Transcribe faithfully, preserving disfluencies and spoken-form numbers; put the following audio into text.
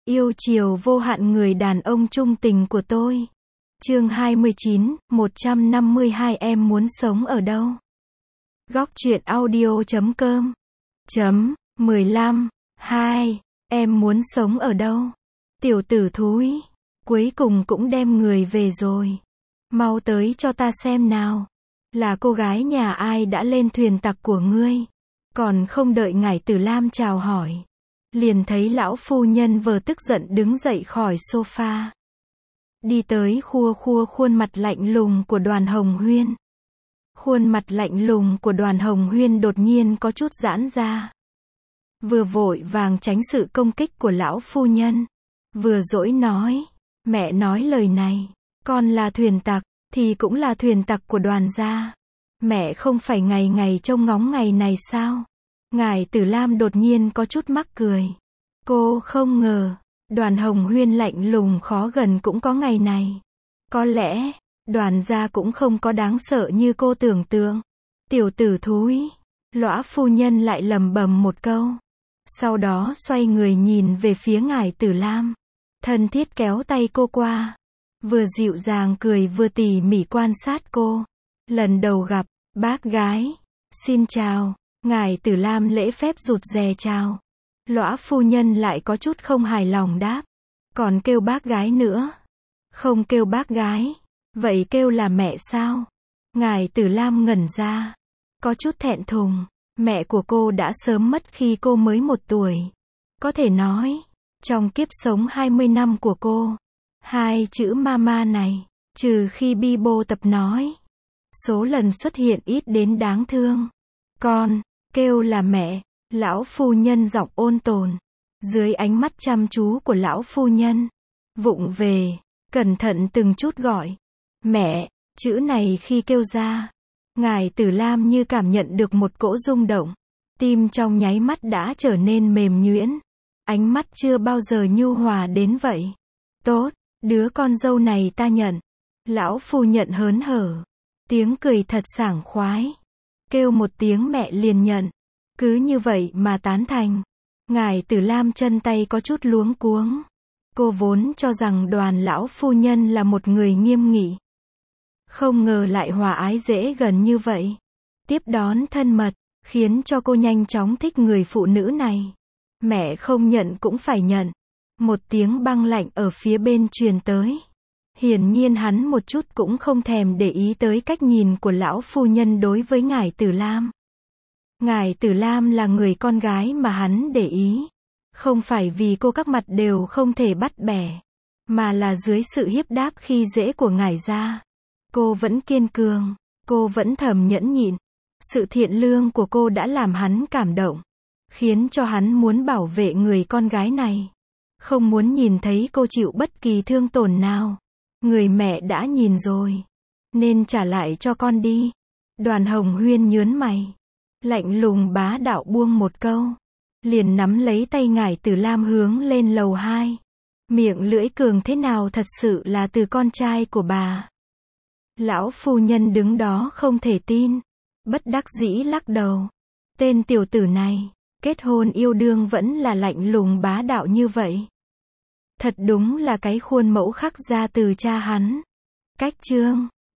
Yêu chiều vô hạn người đàn ông trung tình của tôi. Chương hai mươi chín, một trăm năm mươi hai em muốn sống ở đâu? Góc truyện audio chấm com chấm mười lăm hai Em muốn sống ở đâu? Tiểu tử thúi, cuối cùng cũng đem người về rồi. Mau tới cho ta xem nào. Là cô gái nhà ai đã lên thuyền tặc của ngươi? Còn không đợi Ngải Tử Lam chào hỏi, liền thấy lão phu nhân vờ tức giận đứng dậy khỏi sofa. Đi tới khua khua khuôn mặt lạnh lùng của Đoàn Hồng Huyên. Khuôn mặt lạnh lùng của Đoàn Hồng Huyên đột nhiên có chút giãn ra. Vừa vội vàng tránh sự công kích của lão phu nhân, vừa dỗi nói, mẹ nói lời này, con là thuyền tặc, thì cũng là thuyền tặc của Đoàn gia. Mẹ không phải ngày ngày trông ngóng ngày này sao? Ngải Tử Lam đột nhiên có chút mắc cười. Cô không ngờ, Đoàn Hồng Huyên lạnh lùng khó gần cũng có ngày này. Có lẽ, Đoàn gia cũng không có đáng sợ như cô tưởng tượng. Tiểu tử thúi, lõa phu nhân lại lầm bầm một câu. Sau đó xoay người nhìn về phía Ngải Tử Lam, thân thiết kéo tay cô qua, vừa dịu dàng cười vừa tỉ mỉ quan sát cô. Lần đầu gặp, bác gái, xin chào. Ngải Tử Lam lễ phép rụt rè chào. Lõa phu nhân lại có chút không hài lòng đáp, còn kêu bác gái nữa? Không kêu bác gái, vậy kêu là mẹ sao? Ngải Tử Lam ngẩn ra, có chút thẹn thùng. Mẹ của cô đã sớm mất khi cô mới một tuổi. Có thể nói, trong kiếp sống hai mươi năm của cô, hai chữ mama này, trừ khi Bibo tập nói, số lần xuất hiện ít đến đáng thương. Con, kêu là mẹ. Lão phu nhân giọng ôn tồn, dưới ánh mắt chăm chú của lão phu nhân, vụng về, cẩn thận từng chút gọi. Mẹ, chữ này khi kêu ra, Ngải Tử Lam như cảm nhận được một cỗ rung động. Tim trong nháy mắt đã trở nên mềm nhuyễn. Ánh mắt chưa bao giờ nhu hòa đến vậy. Tốt, đứa con dâu này ta nhận. Lão phu nhận hớn hở. Tiếng cười thật sảng khoái. Kêu một tiếng mẹ liền nhận. Cứ như vậy mà tán thành. Ngải Tử Lam chân tay có chút luống cuống. Cô vốn cho rằng Đoàn lão phu nhân là một người nghiêm nghị. Không ngờ lại hòa ái dễ gần như vậy. Tiếp đón thân mật, khiến cho cô nhanh chóng thích người phụ nữ này. Mẹ không nhận cũng phải nhận. Một tiếng băng lạnh ở phía bên truyền tới. Hiển nhiên hắn một chút cũng không thèm để ý tới cách nhìn của lão phu nhân đối với Ngải Tử Lam. Ngải Tử Lam là người con gái mà hắn để ý. Không phải vì cô các mặt đều không thể bắt bẻ, mà là dưới sự hiếp đáp khi dễ của Ngải gia. Cô vẫn kiên cường, cô vẫn thầm nhẫn nhịn. Sự thiện lương của cô đã làm hắn cảm động, khiến cho hắn muốn bảo vệ người con gái này. Không muốn nhìn thấy cô chịu bất kỳ thương tổn nào. Người mẹ đã nhìn rồi, nên trả lại cho con đi. Đoàn Hồng Huyên nhớn mày, lạnh lùng bá đạo buông một câu, liền nắm lấy tay Ngải Tử Lam hướng lên lầu hai. Miệng lưỡi cường thế nào thật sự là từ con trai của bà. Lão phu nhân đứng đó không thể tin, bất đắc dĩ lắc đầu. Tên tiểu tử này, kết hôn yêu đương vẫn là lạnh lùng bá đạo như vậy. Thật đúng là cái khuôn mẫu khắc ra từ cha hắn. Cách chương